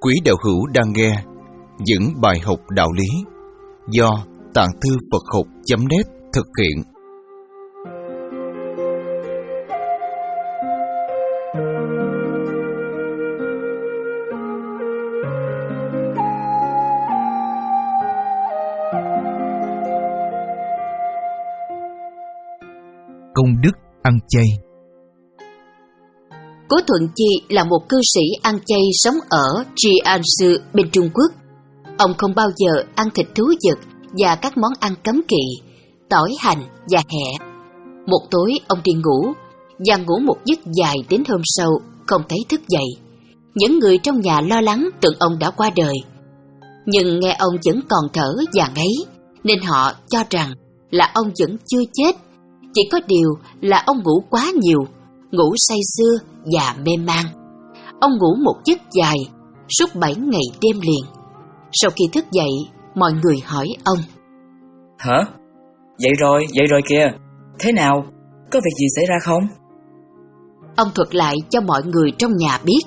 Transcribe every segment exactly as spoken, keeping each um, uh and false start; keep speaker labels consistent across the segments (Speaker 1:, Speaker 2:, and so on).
Speaker 1: Quý đạo hữu đang nghe những bài học đạo lý do Tạng Thư Phật Học chấm net thực hiện.
Speaker 2: Công đức ăn chay.
Speaker 3: Cố Thuận Chi là một cư sĩ ăn chay sống ở Jiangsu bên Trung Quốc. Ông không bao giờ ăn thịt thú vật và các món ăn cấm kỵ, tỏi hành và hẹ. Một tối ông đi ngủ và ngủ một giấc dài đến hôm sau không thấy thức dậy. Những người trong nhà lo lắng tưởng ông đã qua đời. Nhưng nghe ông vẫn còn thở và ngáy nên họ cho rằng là ông vẫn chưa chết. Chỉ có điều là ông ngủ quá nhiều, ngủ say sưa và mê man. Ông ngủ một giấc dài, suốt bảy ngày đêm liền. Sau khi thức dậy, mọi người hỏi ông:
Speaker 4: Hả? Dậy rồi, dậy rồi kìa. Thế nào? Có việc gì xảy ra không?
Speaker 3: Ông thuật lại cho mọi người trong nhà biết.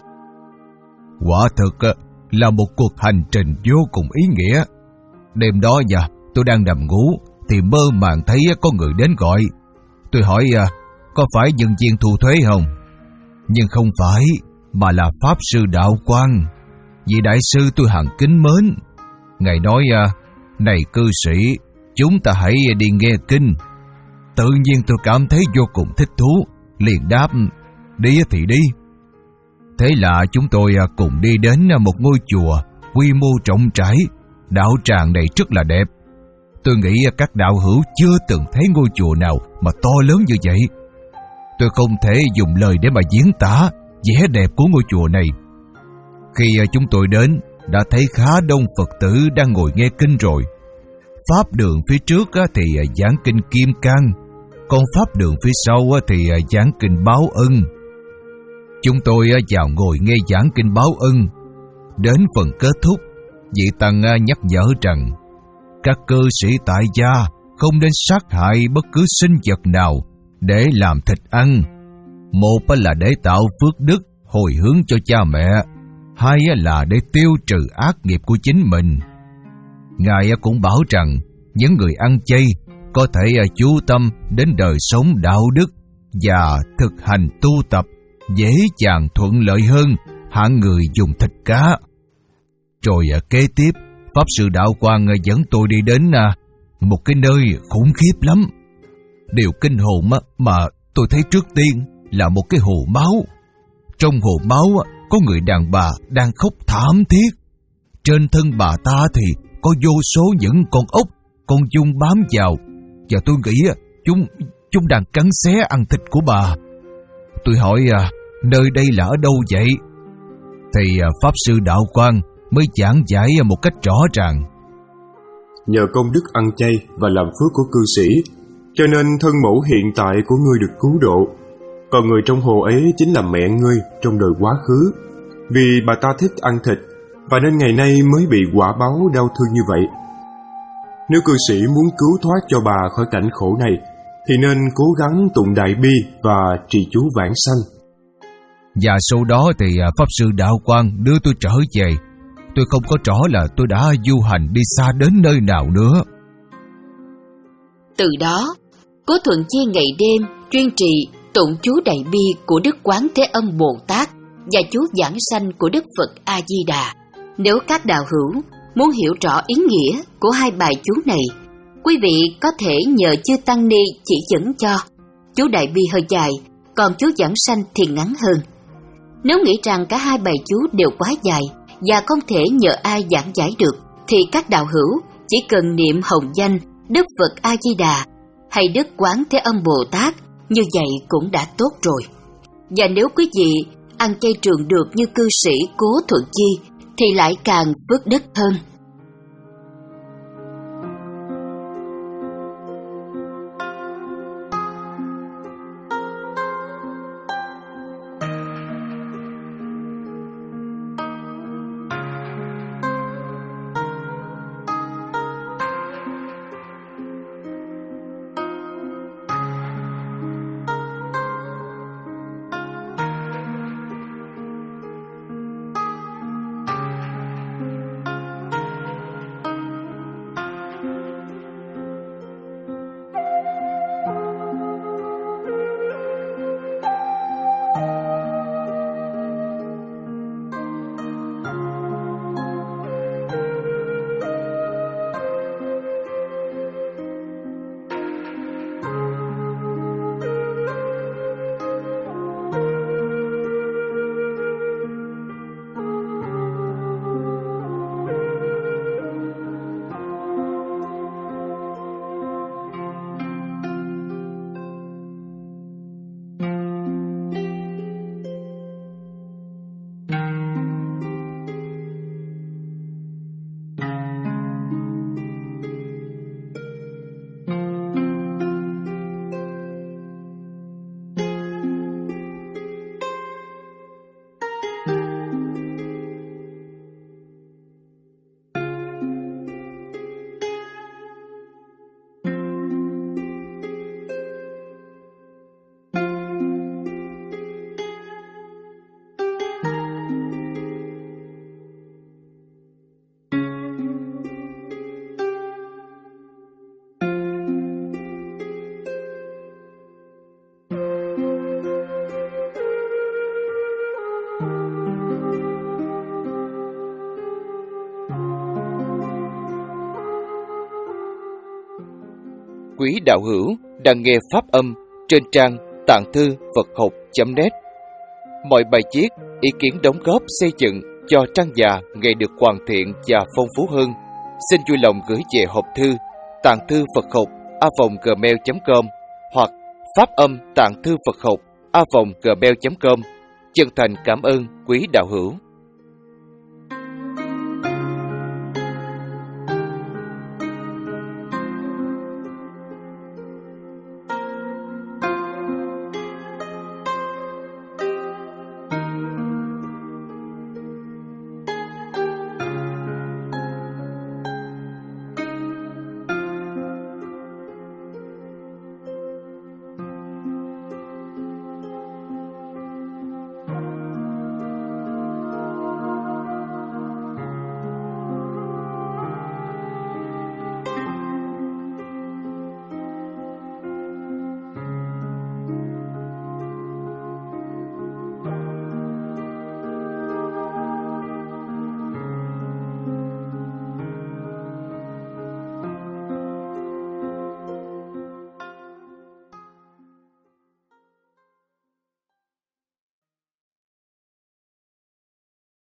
Speaker 2: Quả thực là một cuộc hành trình vô cùng ý nghĩa. Đêm đó nha, tôi đang nằm ngủ thì mơ màng thấy có người đến gọi. Tôi hỏi có phải nhân viên thu thuế không? Nhưng không phải, mà là Pháp Sư Đạo Quang, vị đại sư tôi hằng kính mến. Ngài nói: này cư sĩ, chúng ta hãy đi nghe kinh. Tự nhiên tôi cảm thấy vô cùng thích thú, liền đáp: đi thì đi. Thế là chúng tôi cùng đi đến một ngôi chùa quy mô rộng rãi, đạo tràng này rất là đẹp. Tôi nghĩ các đạo hữu chưa từng thấy ngôi chùa nào mà to lớn như vậy. Tôi không thể dùng lời để mà diễn tả vẻ đẹp của ngôi chùa này. Khi chúng tôi đến, đã thấy khá đông Phật tử đang ngồi nghe kinh rồi. Pháp đường phía trước thì giảng kinh Kim Cang, còn pháp đường phía sau thì giảng kinh Báo Ân. Chúng tôi vào ngồi nghe giảng kinh Báo Ân. Đến phần kết thúc, vị tăng nhắc nhở rằng các cư sĩ tại gia không nên sát hại bất cứ sinh vật nào để làm thịt ăn. Một là để tạo phước đức hồi hướng cho cha mẹ, hai là để tiêu trừ ác nghiệp của chính mình. Ngài cũng bảo rằng những người ăn chay có thể chú tâm đến đời sống đạo đức và thực hành tu tập dễ dàng thuận lợi hơn hạng người dùng thịt cá. Rồi kế tiếp, Pháp Sư Đạo Quang dẫn tôi đi đến một cái nơi khủng khiếp lắm. Điều kinh hồn mà tôi thấy trước tiên là một cái hồ máu. Trong hồ máu có người đàn bà đang khóc thảm thiết. Trên thân bà ta thì có vô số những con ốc, con giun bám vào, và tôi nghĩ chúng chúng đang cắn xé ăn thịt của bà. Tôi hỏi nơi đây là ở đâu vậy? Thì Pháp Sư Đạo Quang mới giảng giải một cách rõ ràng.
Speaker 5: Nhờ công đức ăn chay và làm phước của cư sĩ, cho nên thân mẫu hiện tại của ngươi được cứu độ. Còn người trong hồ ấy chính là mẹ ngươi trong đời quá khứ. Vì bà ta thích ăn thịt, và nên ngày nay mới bị quả báo đau thương như vậy. Nếu cư sĩ muốn cứu thoát cho bà khỏi cảnh khổ này, thì nên cố gắng tụng Đại Bi và trì chú vãng sanh.
Speaker 2: Và sau đó thì Pháp Sư Đạo Quang đưa tôi trở về. Tôi không có rõ là tôi đã du hành đi xa đến nơi nào nữa.
Speaker 3: Từ đó, Cố Thuận Chi ngày đêm chuyên trì tụng chú Đại Bi của Đức Quán Thế Âm Bồ Tát và chú Vãng Sanh của Đức Phật A Di Đà. Nếu các đạo hữu muốn hiểu rõ ý nghĩa của hai bài chú này, quý vị có thể nhờ chư Tăng Ni chỉ dẫn cho. Chú Đại Bi hơi dài, còn chú Vãng Sanh thì ngắn hơn. Nếu nghĩ rằng cả hai bài chú đều quá dài và không thể nhờ ai giảng giải được, thì các đạo hữu chỉ cần niệm hồng danh Đức Phật A Di Đà hay Đức Quán Thế Âm Bồ Tát, như vậy cũng đã tốt rồi. Và nếu quý vị ăn chay trường được như cư sĩ Cố Thuận Chi thì lại càng phước đức hơn.
Speaker 1: quý đạo hữu đang nghe pháp âm trên trang tạng thư Phật học chấm net. Mọi bài viết, ý kiến đóng góp xây dựng cho trang già ngày được hoàn thiện và phong phú hơn, xin vui lòng gửi về hộp thư tạng thư Phật học a vòng gmail chấm com hoặc pháp âm tạng thư Phật học a vòng gmail chấm com. Chân thành cảm ơn quý đạo hữu.